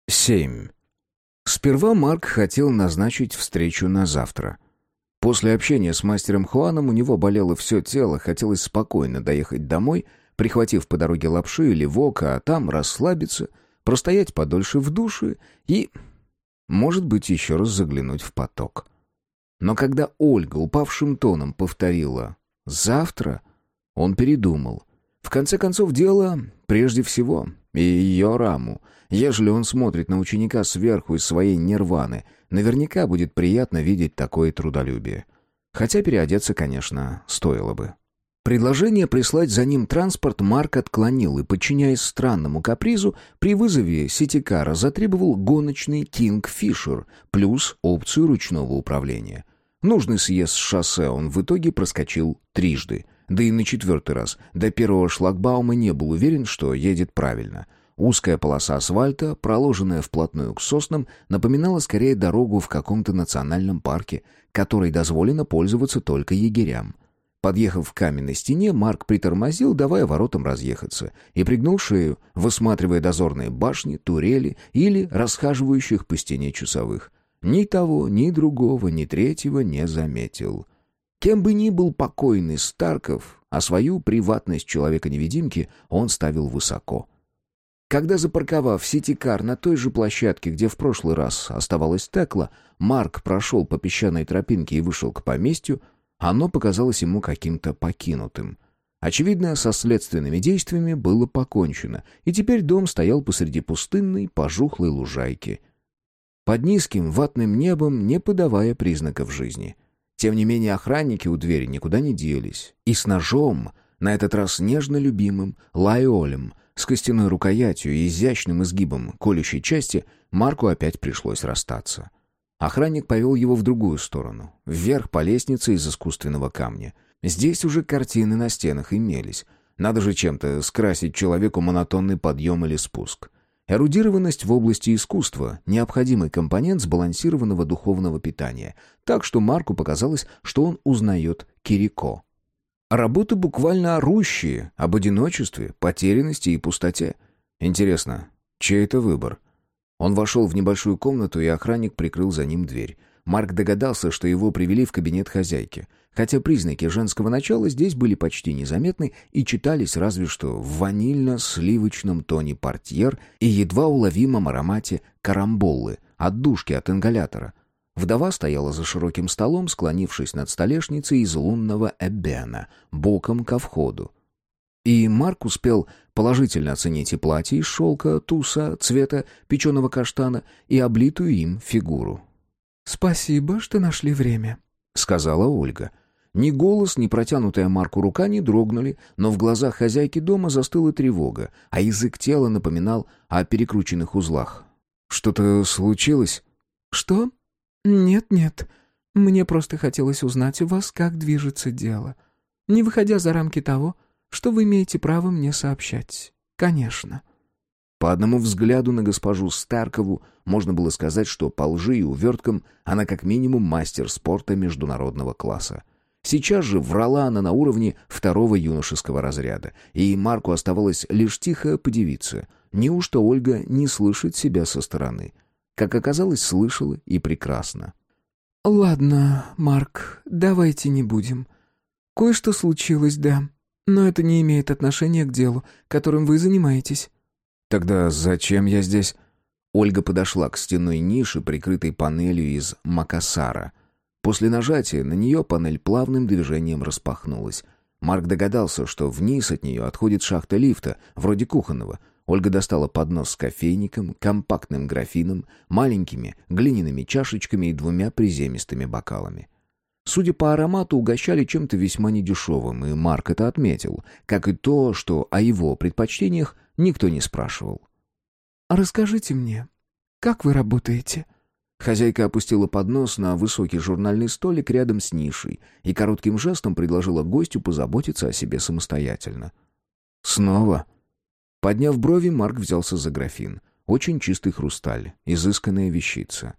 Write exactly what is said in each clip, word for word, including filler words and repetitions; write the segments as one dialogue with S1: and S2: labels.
S1: семь. Сперва Марк хотел назначить встречу на завтра. После общения с мастером Хуаном у него болело все тело, хотелось спокойно доехать домой, прихватив по дороге лапши или вока, а там расслабиться, простоять подольше в душе и, может быть, еще раз заглянуть в поток. Но когда Ольга упавшим тоном повторила «завтра», он передумал. В конце концов, дело прежде всего и ее раму. Ежели он смотрит на ученика сверху из своей нирваны, наверняка будет приятно видеть такое трудолюбие. Хотя переодеться, конечно, стоило бы. Предложение прислать за ним транспорт Марк отклонил и, подчиняясь странному капризу, при вызове ситикара затребовал гоночный «Кингфишер» плюс опцию ручного управления. Нужный съезд с шоссе он в итоге проскочил трижды. Да и на четвертый раз до первого шлагбаума не был уверен, что едет правильно. Узкая полоса асфальта, проложенная вплотную к соснам, напоминала скорее дорогу в каком-то национальном парке, которой дозволено пользоваться только егерям. Подъехав к каменной стене, Марк притормозил, давая воротам разъехаться, и пригнул шею, высматривая дозорные башни, турели или расхаживающих по стене часовых. Ни того, ни другого, ни третьего не заметил. Кем бы ни был покойный Старков, а свою приватность человека-невидимки он ставил высоко. Когда, запарковав ситикар на той же площадке, где в прошлый раз оставалась Текла, Марк прошел по песчаной тропинке и вышел к поместью, оно показалось ему каким-то покинутым. Очевидно, со следственными действиями было покончено, и теперь дом стоял посреди пустынной, пожухлой лужайки, под низким ватным небом, не подавая признаков жизни. Тем не менее, охранники у двери никуда не делись, и с ножом, на этот раз нежно любимым, лайолем, с костяной рукоятью и изящным изгибом колющей части, Марку опять пришлось расстаться. Охранник повел его в другую сторону, вверх по лестнице из искусственного камня. Здесь уже картины на стенах имелись. Надо же чем-то скрасить человеку монотонный подъем или спуск. Эрудированность в области искусства — необходимый компонент сбалансированного духовного питания, так что Марку показалось, что он узнает Кирико. Работы буквально орущие об одиночестве, потерянности и пустоте. Интересно, чей это выбор? Он вошел в небольшую комнату, и охранник прикрыл за ним дверь. Марк догадался, что его привели в кабинет хозяйки. Хотя признаки женского начала здесь были почти незаметны и читались разве что в ванильно-сливочном тоне портьер и едва уловимом аромате карамболлы, отдушки от ингалятора. Вдова стояла за широким столом, склонившись над столешницей из лунного эбена, боком ко входу. И Марк успел положительно оценить и платье из шелка, туса, цвета печеного каштана и облитую им фигуру.
S2: «Спасибо, что нашли время»,
S1: — сказала Ольга. Ни голос, ни протянутая Марку рука не дрогнули, но в глазах хозяйки дома застыла тревога, а язык тела напоминал о перекрученных узлах. «Что-то случилось?»
S2: «Что? Нет-нет. Мне просто хотелось узнать у вас, как движется дело, не выходя за рамки того, что вы имеете право мне сообщать. Конечно».
S1: По одному взгляду на госпожу Старкову можно было сказать, что по лжи и уверткам она как минимум мастер спорта международного класса. Сейчас же врала она на уровне второго юношеского разряда, и Марку оставалось лишь тихо подивиться. Неужто Ольга не слышит себя со стороны? Как оказалось, слышала и прекрасно.
S2: «Ладно, Марк, давайте не будем. Кое-что случилось, да, но это не имеет отношения к делу, которым вы занимаетесь».
S1: «Тогда зачем я здесь?» Ольга подошла к стенной нише, прикрытой панелью из макасара. После нажатия на нее панель плавным движением распахнулась. Марк догадался, что вниз от нее отходит шахта лифта, вроде кухонного. Ольга достала поднос с кофейником, компактным графином, маленькими глиняными чашечками и двумя приземистыми бокалами. Судя по аромату, угощали чем-то весьма недешевым, и Марк это отметил, как и то, что о его предпочтениях никто не спрашивал.
S2: «Расскажите мне, как вы работаете?»
S1: Хозяйка опустила поднос на высокий журнальный столик рядом с нишей и коротким жестом предложила гостю позаботиться о себе самостоятельно. «Снова?» Подняв брови, Марк взялся за графин. Очень чистый хрусталь, изысканная вещица.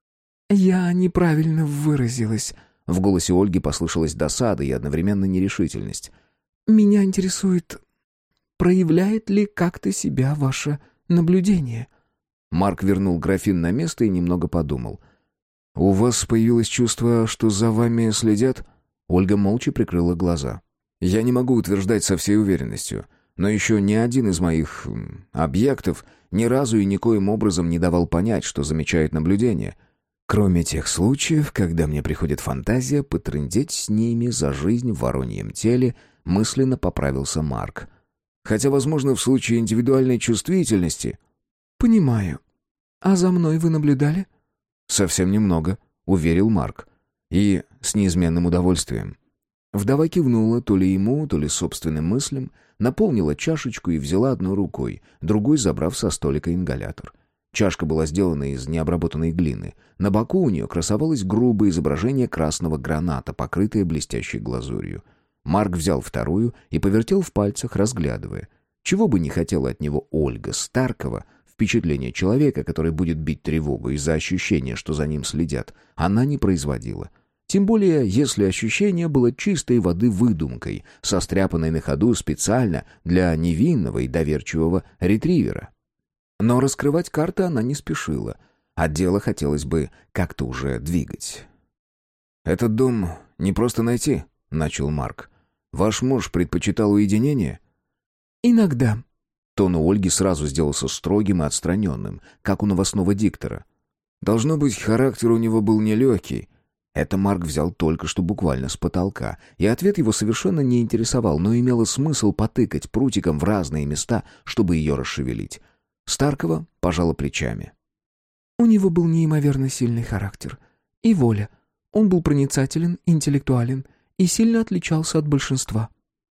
S2: «Я неправильно выразилась».
S1: В голосе Ольги послышалась досада и одновременно нерешительность.
S2: «Меня интересует, проявляет ли как-то себя ваше наблюдение?»
S1: Марк вернул графин на место и немного подумал. «У вас появилось чувство, что за вами следят?» Ольга молча прикрыла глаза. «Я не могу утверждать со всей уверенностью, но еще ни один из моих м, объектов ни разу и никоим образом не давал понять, что замечает наблюдение. Кроме тех случаев, когда мне приходит фантазия потрындеть с ними за жизнь в вороньем теле», мысленно поправился Марк. «Хотя, возможно, в случае индивидуальной чувствительности...»
S2: «Понимаю. А за мной вы наблюдали?»
S1: «Совсем немного», — уверил Марк. «И с неизменным удовольствием». Вдова кивнула то ли ему, то ли собственным мыслям, наполнила чашечку и взяла одной рукой, другой забрав со столика ингалятор. Чашка была сделана из необработанной глины. На боку у нее красовалось грубое изображение красного граната, покрытое блестящей глазурью. Марк взял вторую и повертел в пальцах, разглядывая. Чего бы не хотела от него Ольга Старкова, впечатление человека, который будет бить тревогу из-за ощущения, что за ним следят, она не производила. Тем более, если ощущение было чистой воды выдумкой, состряпанной на ходу специально для невинного и доверчивого ретривера. Но раскрывать карты она не спешила, а дело хотелось бы как-то уже двигать. «Этот дом не просто найти», — начал Марк. «Ваш муж предпочитал уединение?»
S2: «Иногда».
S1: Тон у Ольги сразу сделался строгим и отстраненным, как у новостного диктора. «Должно быть, характер у него был нелегкий». Это Марк взял только что буквально с потолка, и ответ его совершенно не интересовал, но имело смысл потыкать прутиком в разные места, чтобы ее расшевелить. Старкова пожала плечами.
S2: «У него был неимоверно сильный характер. И воля. Он был проницателен, интеллектуален и сильно отличался от большинства».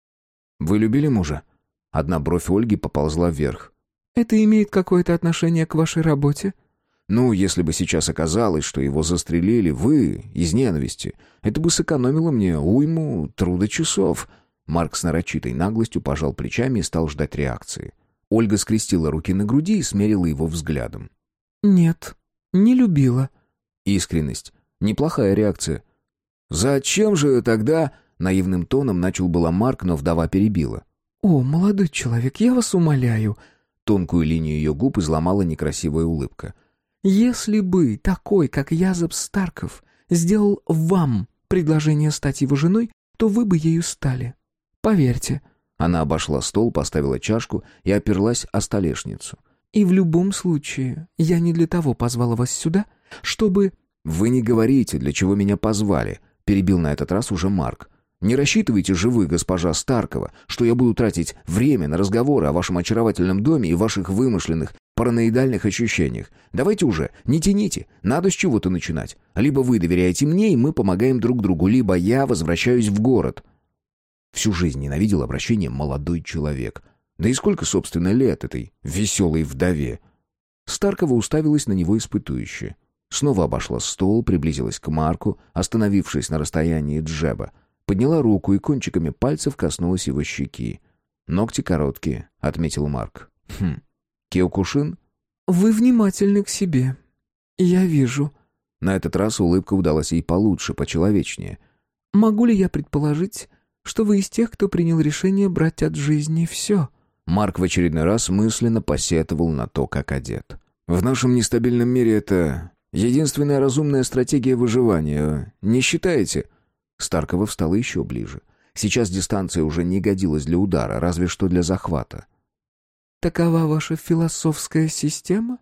S1: «Вы любили мужа?» Одна бровь Ольги поползла вверх.
S2: «Это имеет какое-то отношение к вашей работе?»
S1: «Ну, если бы сейчас оказалось, что его застрелили вы из ненависти, это бы сэкономило мне уйму трудочасов». Марк с нарочитой наглостью пожал плечами и стал ждать реакции. Ольга скрестила руки на груди и смерила его взглядом.
S2: «Нет, не любила».
S1: Искренность. Неплохая реакция. «Зачем же тогда...» Наивным тоном начал было Марк, но вдова перебила.
S2: «О, молодой человек, я вас умоляю».
S1: Тонкую линию ее губ изломала некрасивая улыбка.
S2: «Если бы такой, как Язоб Старков, сделал вам предложение стать его женой, то вы бы ею стали. Поверьте».
S1: Она обошла стол, поставила чашку и оперлась о столешницу.
S2: «И в любом случае, я не для того позвала вас сюда, чтобы...»
S1: «Вы не говорите, для чего меня позвали», — перебил на этот раз уже Марк. «Не рассчитывайте же вы, госпожа Старкова, что я буду тратить время на разговоры о вашем очаровательном доме и ваших вымышленных параноидальных ощущениях. Давайте уже, не тяните, надо с чего-то начинать. Либо вы доверяете мне, и мы помогаем друг другу, либо я возвращаюсь в город». Всю жизнь ненавидел обращение «молодой человек». Да и сколько, собственно, лет этой веселой вдове? Старкова уставилась на него испытующе. Снова обошла стол, приблизилась к Марку, остановившись на расстоянии джеба. Подняла руку и кончиками пальцев коснулась его щеки. «Ногти короткие», — отметил Марк. «Хм. Киокушин?»
S2: «Вы внимательны к себе. Я вижу».
S1: На этот раз улыбка удалась ей получше, почеловечнее.
S2: «Могу ли я предположить, что вы из тех, кто принял решение брать от жизни все?»
S1: Марк в очередной раз мысленно посетовал на то, как одет. «В нашем нестабильном мире это единственная разумная стратегия выживания, не считаете?» Старкова встала еще ближе. Сейчас дистанция уже не годилась для удара, разве что для захвата.
S2: «Такова ваша философская система?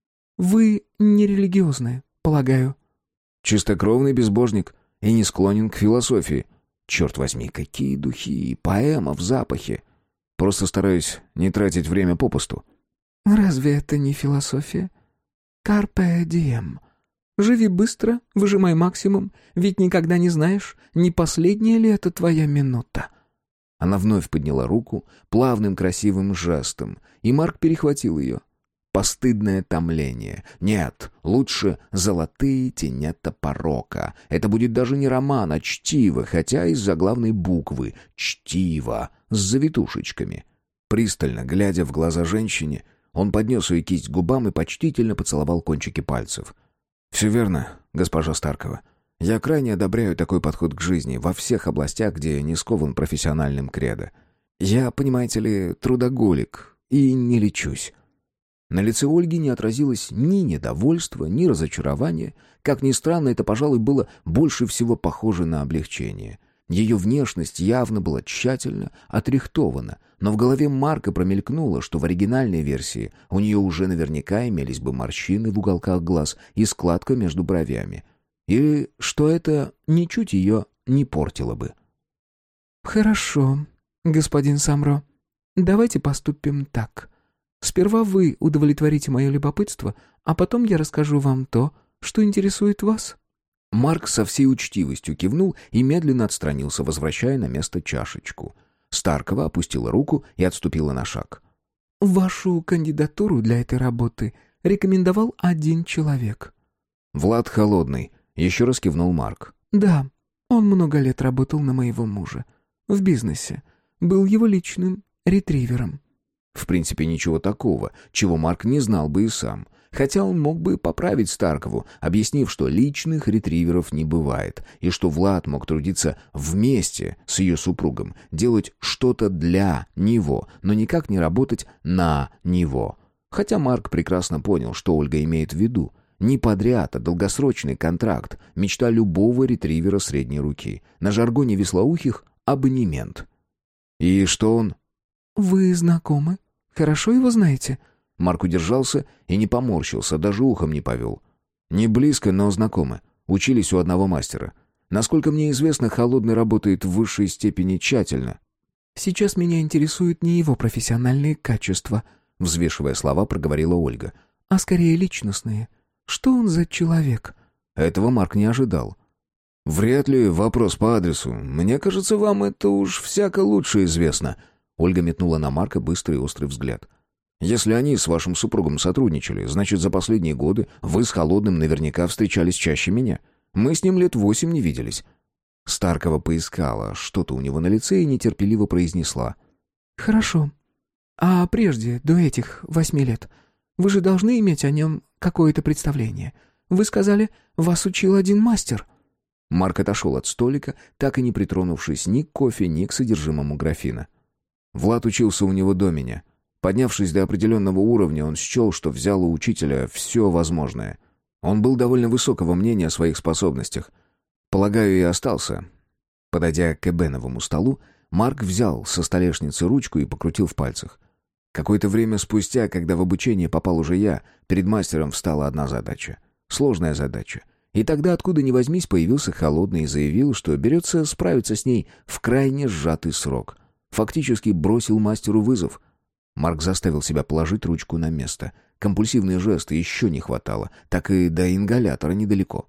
S2: Вы нерелигиозны, полагаю?»
S1: «Чистокровный безбожник и не склонен к философии. Черт возьми, какие духи и поэма в запахе. Просто стараюсь не тратить время попусту».
S2: «Разве это не философия? Carpe diem. Живи быстро, выжимай максимум, ведь никогда не знаешь, не последняя ли это твоя минута».
S1: Она вновь подняла руку плавным красивым жестом, и Марк перехватил ее. Постыдное томление. Нет, лучше «Золотые тенета порока». Это будет даже не роман, а чтиво, хотя из заглавной буквы «Чтиво» с завитушечками. Пристально глядя в глаза женщине, он поднес ее кисть к губам и почтительно поцеловал кончики пальцев. «Все верно, госпожа Старкова. Я крайне одобряю такой подход к жизни во всех областях, где я не скован профессиональным кредо. Я, понимаете ли, трудоголик и не лечусь». На лице Ольги не отразилось ни недовольства, ни разочарования. Как ни странно, это, пожалуй, было больше всего похоже на облегчение. Ее внешность явно была тщательно отрихтована, но в голове Марка промелькнуло, что в оригинальной версии у нее уже наверняка имелись бы морщины в уголках глаз и складка между бровями. И что это ничуть ее не портило бы.
S2: «Хорошо, господин Самро. Давайте поступим так. Сперва вы удовлетворите мое любопытство, а потом я расскажу вам то, что интересует вас».
S1: Марк со всей учтивостью кивнул и медленно отстранился, возвращая на место чашечку. Старкова опустила руку и отступила на шаг.
S2: «Вашу кандидатуру для этой работы рекомендовал один человек».
S1: «Влад Холодный», — еще раз кивнул Марк.
S2: «Да, он много лет работал на моего мужа. В бизнесе. Был его личным ретривером».
S1: В принципе, ничего такого, чего Марк не знал бы и сам. Хотя он мог бы поправить Старкову, объяснив, что личных ретриверов не бывает, и что Влад мог трудиться вместе с ее супругом, делать что-то для него, но никак не работать на него. Хотя Марк прекрасно понял, что Ольга имеет в виду. Не подряд, а долгосрочный контракт, мечта любого ретривера средней руки. На жаргоне вислоухих — абонемент. И что он...
S2: «Вы знакомы? Хорошо его знаете?»
S1: Марк удержался и не поморщился, даже ухом не повел. Не близко, но знакомы. Учились у одного мастера. Насколько мне известно, Холодный работает в высшей степени тщательно.
S2: «Сейчас меня интересуют не его профессиональные качества», взвешивая слова, проговорила Ольга, «а скорее личностные. Что он за человек?»
S1: Этого Марк не ожидал. «Вряд ли вопрос по адресу. Мне кажется, вам это уж всяко лучше известно». Ольга метнула на Марка быстрый и острый взгляд. «Если они с вашим супругом сотрудничали, значит, за последние годы вы с Холодным наверняка встречались чаще меня. Мы с ним лет восемь не виделись». Старкова поискала что-то у него на лице и нетерпеливо произнесла.
S2: «Хорошо. А прежде, до этих восьми лет, вы же должны иметь о нем какое-то представление. Вы сказали, вас учил один мастер».
S1: Марк отошел от столика, так и не притронувшись ни к кофе, ни к содержимому графина. Влад учился у него до меня. Поднявшись до определенного уровня, он счел, что взял у учителя все возможное. Он был довольно высокого мнения о своих способностях. Полагаю, и остался. Подойдя к эбеновому столу, Марк взял со столешницы ручку и покрутил в пальцах. Какое-то время спустя, когда в обучение попал уже я, перед мастером встала одна задача. Сложная задача. И тогда, откуда ни возьмись, появился Холодный и заявил, что берется справиться с ней в крайне сжатый срок. Фактически бросил мастеру вызов. Марк заставил себя положить ручку на место. Компульсивные жесты еще не хватало, так и до ингалятора недалеко.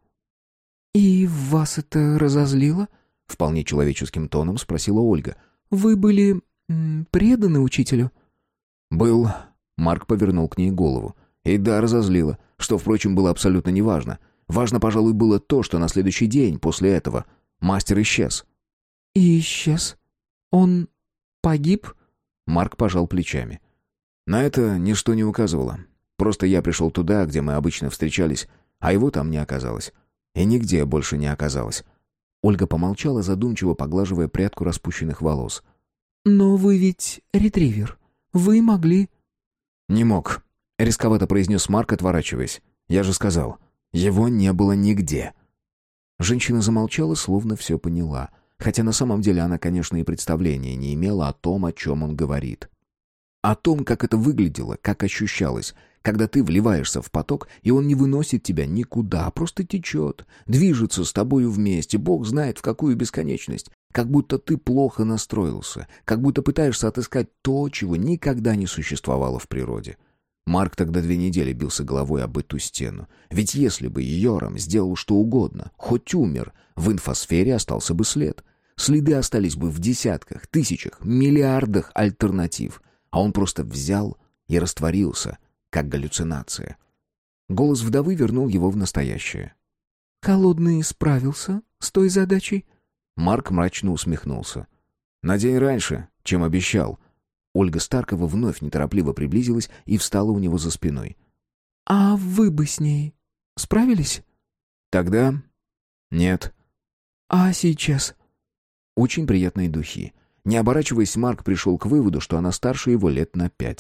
S2: «И вас это разозлило?» — вполне человеческим тоном спросила Ольга. «Вы были м, преданы учителю?»
S1: «Был». Марк повернул к ней голову. И да, разозлило, что, впрочем, было абсолютно неважно. Важно, пожалуй, было то, что на следующий день после этого мастер исчез.
S2: «И исчез? Он погиб?»
S1: Марк пожал плечами. На это ничто не указывало. Просто я пришел туда, где мы обычно встречались, а его там не оказалось. И нигде больше не оказалось. Ольга помолчала, задумчиво поглаживая прядку распущенных волос.
S2: «Но вы ведь ретривер. Вы могли...»
S1: «Не мог», — рисковато произнес Марк, отворачиваясь. «Я же сказал, его не было нигде». Женщина замолчала, словно все поняла. Хотя на самом деле она, конечно, и представления не имела о том, о чем он говорит. О том, как это выглядело, как ощущалось, когда ты вливаешься в поток, и он не выносит тебя никуда, а просто течет, движется с тобою вместе, Бог знает в какую бесконечность, как будто ты плохо настроился, как будто пытаешься отыскать то, чего никогда не существовало в природе. Марк тогда две недели бился головой об эту стену. Ведь если бы Йорам сделал что угодно, хоть умер, в инфосфере остался бы след. Следы остались бы в десятках, тысячах, миллиардах альтернатив. А он просто взял и растворился, как галлюцинация. Голос вдовы вернул его в настоящее.
S2: «Холодный справился с той задачей?»
S1: Марк мрачно усмехнулся. «На день раньше, чем обещал». Ольга Старкова вновь неторопливо приблизилась и встала у него за спиной.
S2: «А вы бы с ней справились?»
S1: «Тогда нет».
S2: «А сейчас?»
S1: Очень приятные духи. Не оборачиваясь, Марк пришел к выводу, что она старше его лет на пять.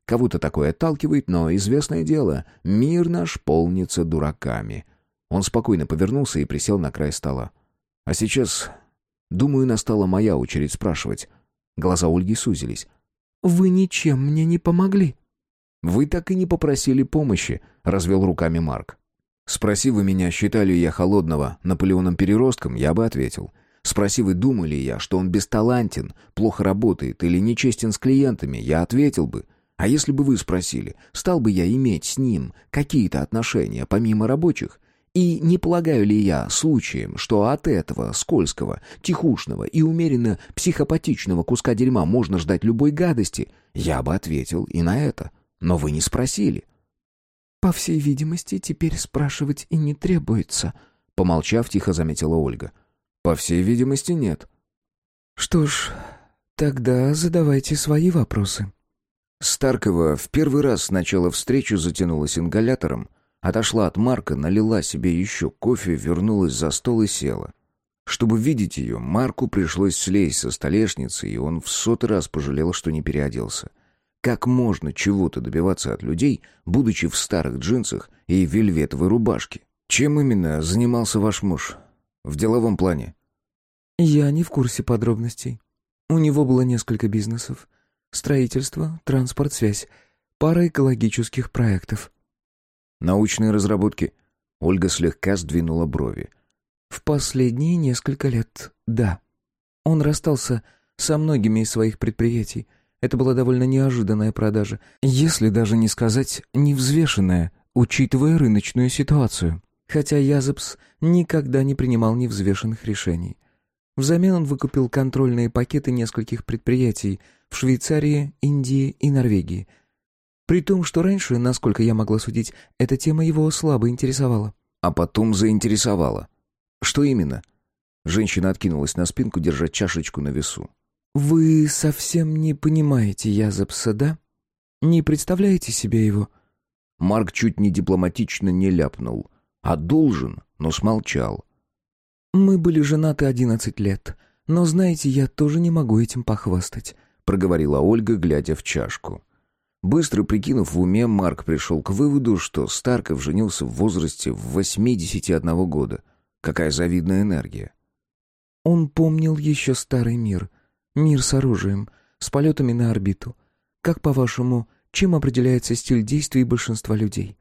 S1: Кого-то такое отталкивает, но известное дело, мир наш полнится дураками. Он спокойно повернулся и присел на край стола. А сейчас, думаю, настала моя очередь спрашивать. Глаза Ольги сузились.
S2: «Вы ничем мне не помогли».
S1: «Вы так и не попросили помощи», — развел руками Марк. «Спроси вы меня, считали я Холодного Наполеоном-переростком, я бы ответил. Спроси вы, думали я, что он бесталантен, плохо работает или нечестен с клиентами, я ответил бы. А если бы вы спросили, стал бы я иметь с ним какие-то отношения помимо рабочих? И не полагаю ли я случаем, что от этого скользкого, тихушного и умеренно психопатичного куска дерьма можно ждать любой гадости? Я бы ответил и на это. Но вы не спросили».
S2: «По всей видимости, теперь спрашивать и не требуется», — помолчав, тихо заметила Ольга.
S1: «По всей видимости, нет».
S2: «Что ж, тогда задавайте свои вопросы».
S1: Старкова в первый раз с начала встречи затянулась ингалятором, отошла от Марка, налила себе еще кофе, вернулась за стол и села. Чтобы видеть ее, Марку пришлось слезть со столешницы, и он в сотый раз пожалел, что не переоделся. Как можно чего-то добиваться от людей, будучи в старых джинсах и вельветовой рубашке? Чем именно занимался ваш муж? В деловом плане?
S2: Я не в курсе подробностей. У него было несколько бизнесов. Строительство, транспорт, связь. Пара экологических проектов.
S1: Научные разработки? Ольга слегка сдвинула брови.
S2: В последние несколько лет, да. Он расстался со многими из своих предприятий. Это была довольно неожиданная продажа, если даже не сказать невзвешенная, учитывая рыночную ситуацию. Хотя Язепс никогда не принимал невзвешенных решений. Взамен он выкупил контрольные пакеты нескольких предприятий в Швейцарии, Индии и Норвегии. При том, что раньше, насколько я могла судить, эта тема его слабо интересовала.
S1: А потом заинтересовала. Что именно? Женщина откинулась на спинку, держа чашечку на весу.
S2: «Вы совсем не понимаете Язепса, да? Не представляете себе его?»
S1: Марк чуть не дипломатично не ляпнул. А должен, но смолчал.
S2: «Мы были женаты одиннадцать лет, но, знаете, я тоже не могу этим похвастать»,
S1: проговорила Ольга, глядя в чашку. Быстро прикинув в уме, Марк пришел к выводу, что Старков женился в возрасте восьмидесяти одного года. Какая завидная энергия.
S2: Он помнил еще старый мир. Мир с оружием, с полетами на орбиту. Как, по-вашему, чем определяется стиль действий большинства людей?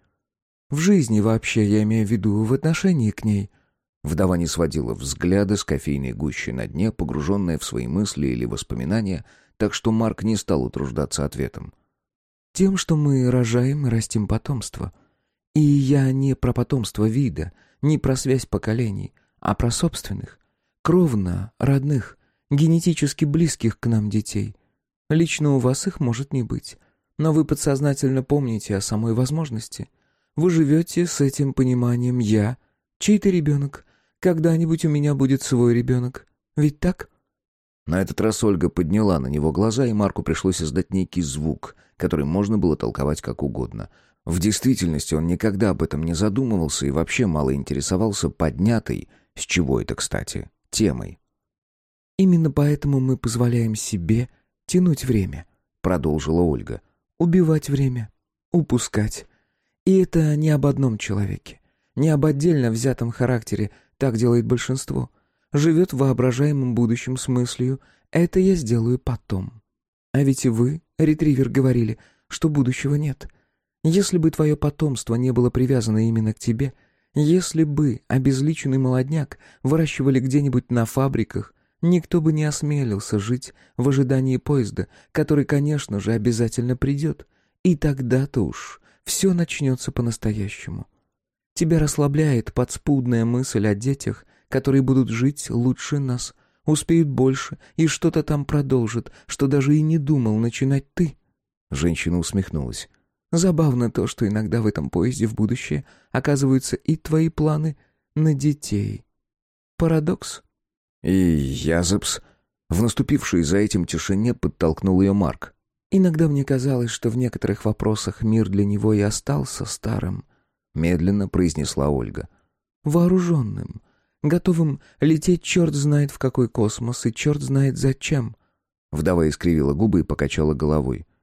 S2: В жизни вообще, я имею в виду, в отношении к ней.
S1: Вдова не сводила взгляда с кофейной гущей на дне, погруженная в свои мысли или воспоминания, так что Марк не стал утруждаться ответом.
S2: Тем, что мы рожаем и растим потомство. И я не про потомство вида, не про связь поколений, а про собственных, кровно родных, генетически близких к нам детей. Лично у вас их может не быть, но вы подсознательно помните о самой возможности. Вы живете с этим пониманием «я», чей-то ребенок, когда-нибудь у меня будет свой ребенок. Ведь так?
S1: На этот раз Ольга подняла на него глаза, и Марку пришлось издать некий звук, который можно было толковать как угодно. В действительности он никогда об этом не задумывался и вообще мало интересовался поднятой, с чего это, кстати, темой.
S2: «Именно поэтому мы позволяем себе тянуть время», — продолжила Ольга. «Убивать время, упускать. И это не об одном человеке, не об отдельно взятом характере, так делает большинство. Живет в воображаемом будущем с мыслью «это я сделаю потом». А ведь и вы, ретривер, говорили, что будущего нет. Если бы твое потомство не было привязано именно к тебе, если бы обезличенный молодняк выращивали где-нибудь на фабриках, никто бы не осмелился жить в ожидании поезда, который, конечно же, обязательно придет. И тогда-то уж все начнется по-настоящему. Тебя расслабляет подспудная мысль о детях, которые будут жить лучше нас, успеют больше и что-то там продолжат, что даже и не думал начинать ты.
S1: Женщина усмехнулась.
S2: Забавно то, что иногда в этом поезде в будущее оказываются и твои планы на детей. Парадокс?
S1: И Язепс, в наступившей за этим тишине, подтолкнул ее Марк.
S2: Иногда мне казалось, что в некоторых вопросах мир для него и остался старым, медленно произнесла Ольга. Вооруженным, готовым лететь черт знает в какой космос и черт знает зачем.
S1: Вдова искривила губы и покачала головой.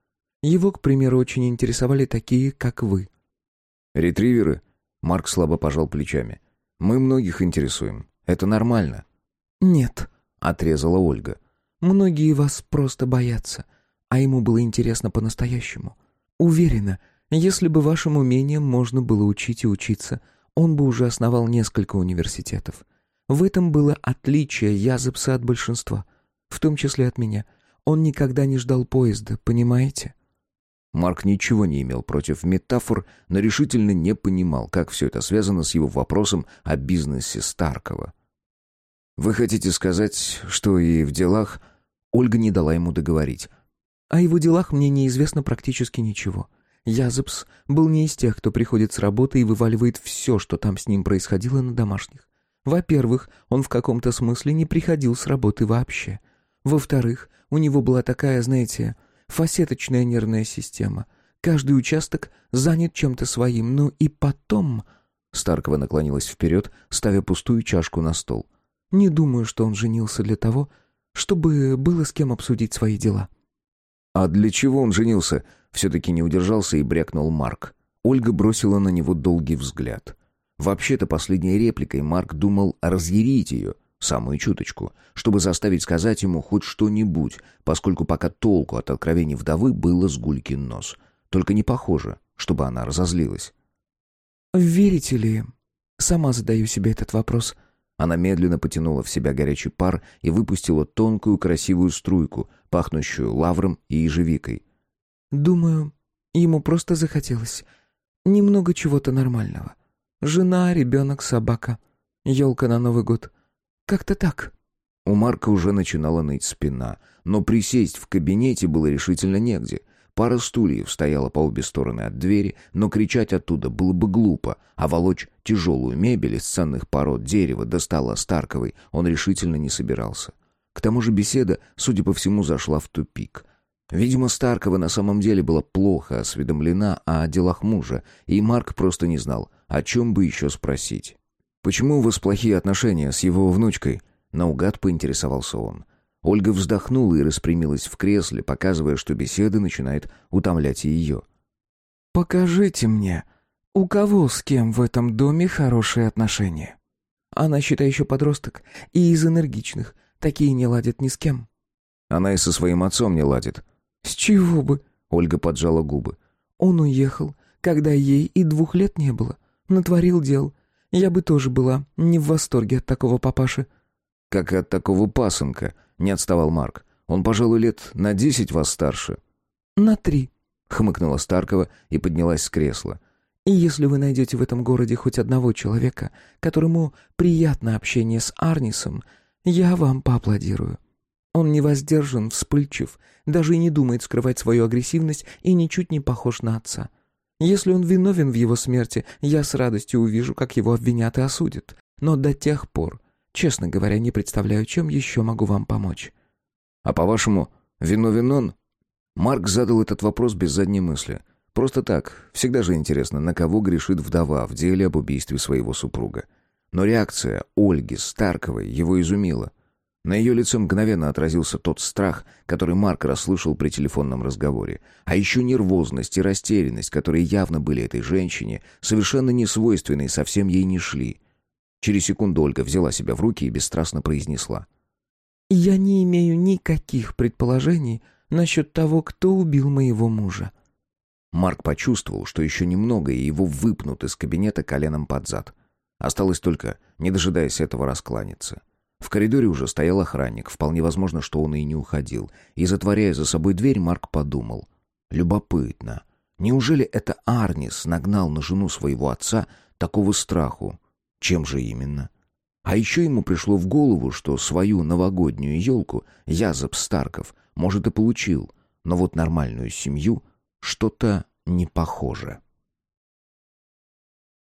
S2: Его, к примеру, очень интересовали такие, как вы».
S1: «Ретриверы?» Марк слабо пожал плечами. «Мы многих интересуем. Это нормально».
S2: «Нет»,
S1: — отрезала Ольга.
S2: «многие вас просто боятся, а ему было интересно по-настоящему. Уверена, если бы вашим умением можно было учить и учиться, он бы уже основал несколько университетов. В этом было отличие Язепса от большинства, в том числе от меня. Он никогда не ждал поезда, понимаете?»
S1: Марк ничего не имел против метафор, но решительно не понимал, как все это связано с его вопросом о бизнесе Старкова. «Вы хотите сказать, что и в делах...» Ольга не дала ему договорить.
S2: «О его делах мне неизвестно практически ничего. Язепс был не из тех, кто приходит с работы и вываливает все, что там с ним происходило, на домашних. Во-первых, он в каком-то смысле не приходил с работы вообще. Во-вторых, у него была такая, знаете, фасеточная нервная система. Каждый участок занят чем-то своим. Ну и потом...»
S1: Старкова наклонилась вперед, ставя пустую чашку на стол.
S2: «Не думаю, что он женился для того, чтобы было с кем обсудить свои дела».
S1: «А для чего он женился?» Все-таки не удержался и брякнул Марк. Ольга бросила на него долгий взгляд. Вообще-то последней репликой Марк думал разъярить ее, самую чуточку, чтобы заставить сказать ему хоть что-нибудь, поскольку пока толку от откровений вдовы было с гулькин нос. Только не похоже, чтобы она разозлилась.
S2: «Верите ли? Сама задаю себе этот вопрос».
S1: Она медленно потянула в себя горячий пар и выпустила тонкую красивую струйку, пахнущую лавром и ежевикой.
S2: «Думаю, ему просто захотелось. Немного чего-то нормального. Жена, ребенок, собака. Елка на Новый год. Как-то так».
S1: У Марка уже начинала ныть спина, но присесть в кабинете было решительно негде. Пара стульев стояла по обе стороны от двери, но кричать оттуда было бы глупо, а волочь тяжелую мебель из ценных пород дерева до стола Старковой он решительно не собирался. К тому же беседа, судя по всему, зашла в тупик. Видимо, Старкова на самом деле была плохо осведомлена о делах мужа, и Марк просто не знал, о чем бы еще спросить. «Почему у вас плохие отношения с его внучкой?» Наугад поинтересовался он. Ольга вздохнула и распрямилась в кресле, показывая, что беседа начинает утомлять и ее.
S2: «Покажите мне, у кого с кем в этом доме хорошие отношения? Она, считай, еще подросток, и из энергичных. Такие не ладят ни с кем».
S1: «Она и со своим отцом не ладит».
S2: «С чего бы?»
S1: — Ольга поджала губы.
S2: «Он уехал, когда ей и двух лет не было. Натворил дел. Я бы тоже была не в восторге от такого папаши».
S1: «Как и от такого пасынка», — не отставал Марк. «Он, пожалуй, лет на десять вас старше».
S2: «На три»,
S1: — хмыкнула Старкова и поднялась с кресла.
S2: «И если вы найдете в этом городе хоть одного человека, которому приятно общение с Арнисом, я вам поаплодирую. Он невоздержан, вспыльчив, даже и не думает скрывать свою агрессивность и ничуть не похож на отца. Если он виновен в его смерти, я с радостью увижу, как его обвинят и осудят. Но до тех пор, честно говоря, не представляю, чем еще могу вам помочь».
S1: «А по-вашему, виновен он?» Марк задал этот вопрос без задней мысли. Просто так, всегда же интересно, на кого грешит вдова в деле об убийстве своего супруга. Но реакция Ольги Старковой его изумила. На ее лице мгновенно отразился тот страх, который Марк расслышал при телефонном разговоре. А еще нервозность и растерянность, которые явно были этой женщине, совершенно не свойственны и совсем ей не шли. Через секунду Ольга взяла себя в руки и бесстрастно произнесла.
S2: «Я не имею никаких предположений насчет того, кто убил моего мужа».
S1: Марк почувствовал, что еще немного, и его выпнут из кабинета коленом под зад. Осталось только, не дожидаясь этого, раскланяться. В коридоре уже стоял охранник, вполне возможно, что он и не уходил. И, затворяя за собой дверь, Марк подумал. Любопытно. Неужели это Арнис нагнал на жену своего отца такого страху? Чем же именно? А еще ему пришло в голову, что свою новогоднюю елку Язепс Старков, может, и получил, но вот нормальную семью что-то не похоже.